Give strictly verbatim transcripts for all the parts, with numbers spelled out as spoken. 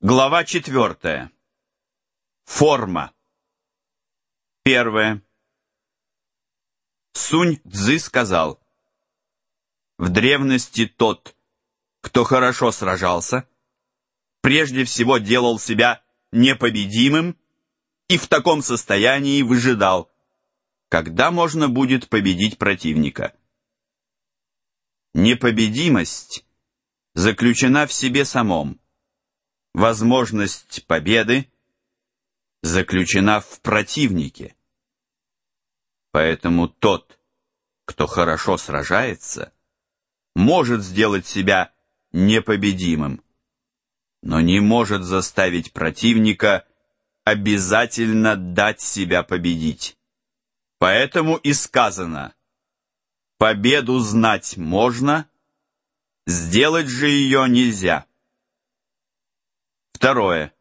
Глава четвертая. Форма. Первое. Сунь-Цзы сказал: в древности тот, кто хорошо сражался, прежде всего делал себя непобедимым и в таком состоянии выжидал, когда можно будет победить противника. Непобедимость заключена в себе самом. Возможность победы заключена в противнике. Поэтому тот, кто хорошо сражается, может сделать себя непобедимым, но не может заставить противника обязательно дать себя победить. Поэтому и сказано: победу знать можно, сделать же ее нельзя. Второе.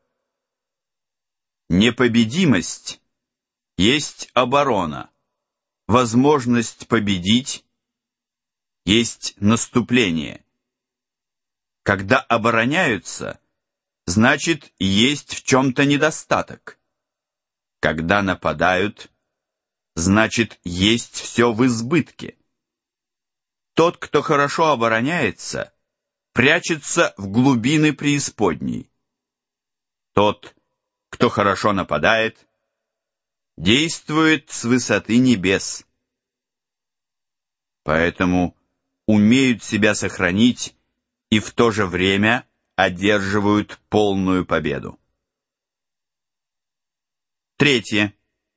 Непобедимость есть оборона, возможность победить есть наступление. Когда обороняются, значит, есть в чем-то недостаток. Когда нападают, значит, есть все в избытке. Тот, кто хорошо обороняется, прячется в глубины преисподней. Тот, кто хорошо нападает, действует с высоты небес. Поэтому умеют себя сохранить и в то же время одерживают полную победу. Третье.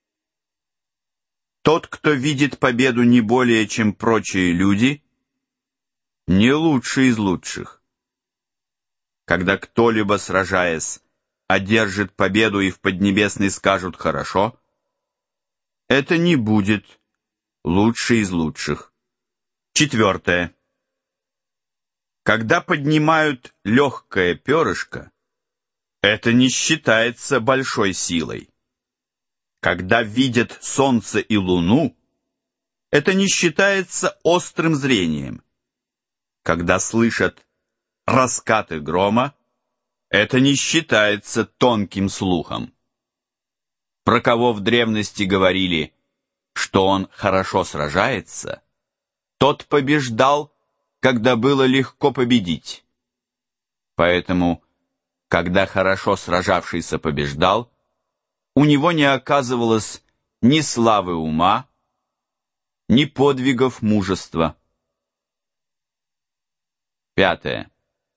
Тот, кто видит победу не более, чем прочие люди, не лучший из лучших. Когда кто-либо, сражаясь, одержит победу и в Поднебесной скажут «хорошо», это не будет лучший из лучших. Четвертое. Когда поднимают легкое перышко, это не считается большой силой. Когда видят солнце и луну, это не считается острым зрением. Когда слышат раскаты грома, это не считается тонким слухом. Про кого в древности говорили, что он хорошо сражается, тот побеждал, когда было легко победить. Поэтому, когда хорошо сражавшийся побеждал, у него не оказывалось ни славы ума, ни подвигов мужества. Пятое.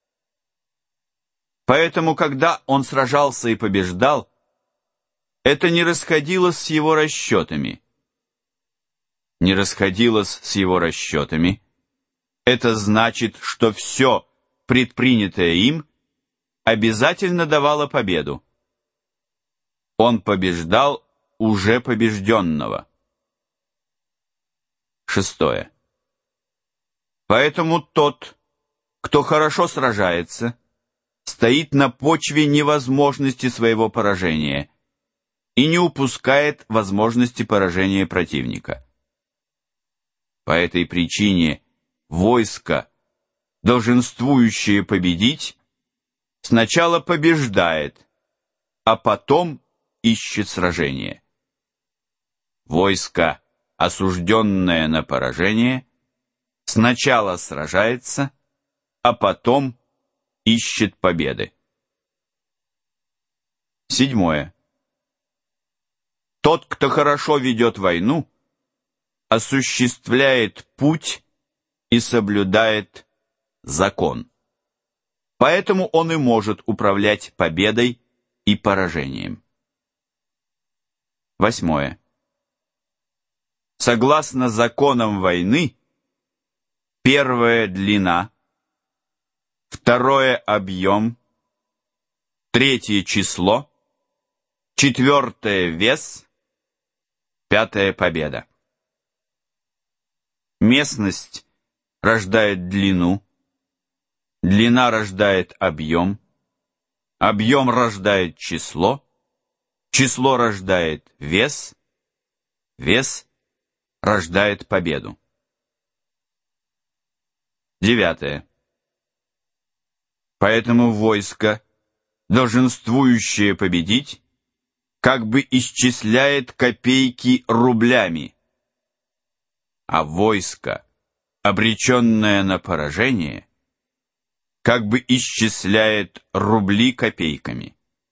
Поэтому, когда он сражался и побеждал, это не расходилось с его расчетами. Не расходилось с его расчетами. Это значит, что все, предпринятое им, обязательно давало победу. Он побеждал уже побежденного. Шестое. Поэтому тот, кто хорошо сражается, стоит на почве невозможности своего поражения и не упускает возможности поражения противника. По этой причине войско, долженствующее победить, сначала побеждает, а потом ищет сражение. Войско, осужденное на поражение, сначала сражается, а потом ищет победы. Седьмое. Тот, кто хорошо ведет войну, осуществляет путь и соблюдает закон. Поэтому он и может управлять победой и поражением. Восьмое. Согласно законам войны, первое — длина, второе — объем, третье — число, четвертое — вес, пятое — победа. Местность рождает длину, длина рождает объем, объем рождает число, число рождает вес, вес рождает победу. Девятое. Поэтому войско, долженствующее победить, как бы исчисляет копейки рублями, а войско, обреченное на поражение, как бы исчисляет рубли копейками.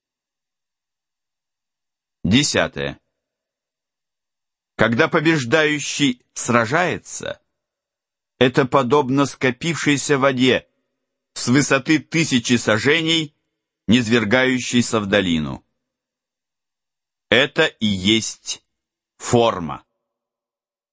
Десятое. Когда побеждающий сражается, это подобно скопившейся воде с высоты тысячи саженей, низвергающейся в долину. Это и есть форма.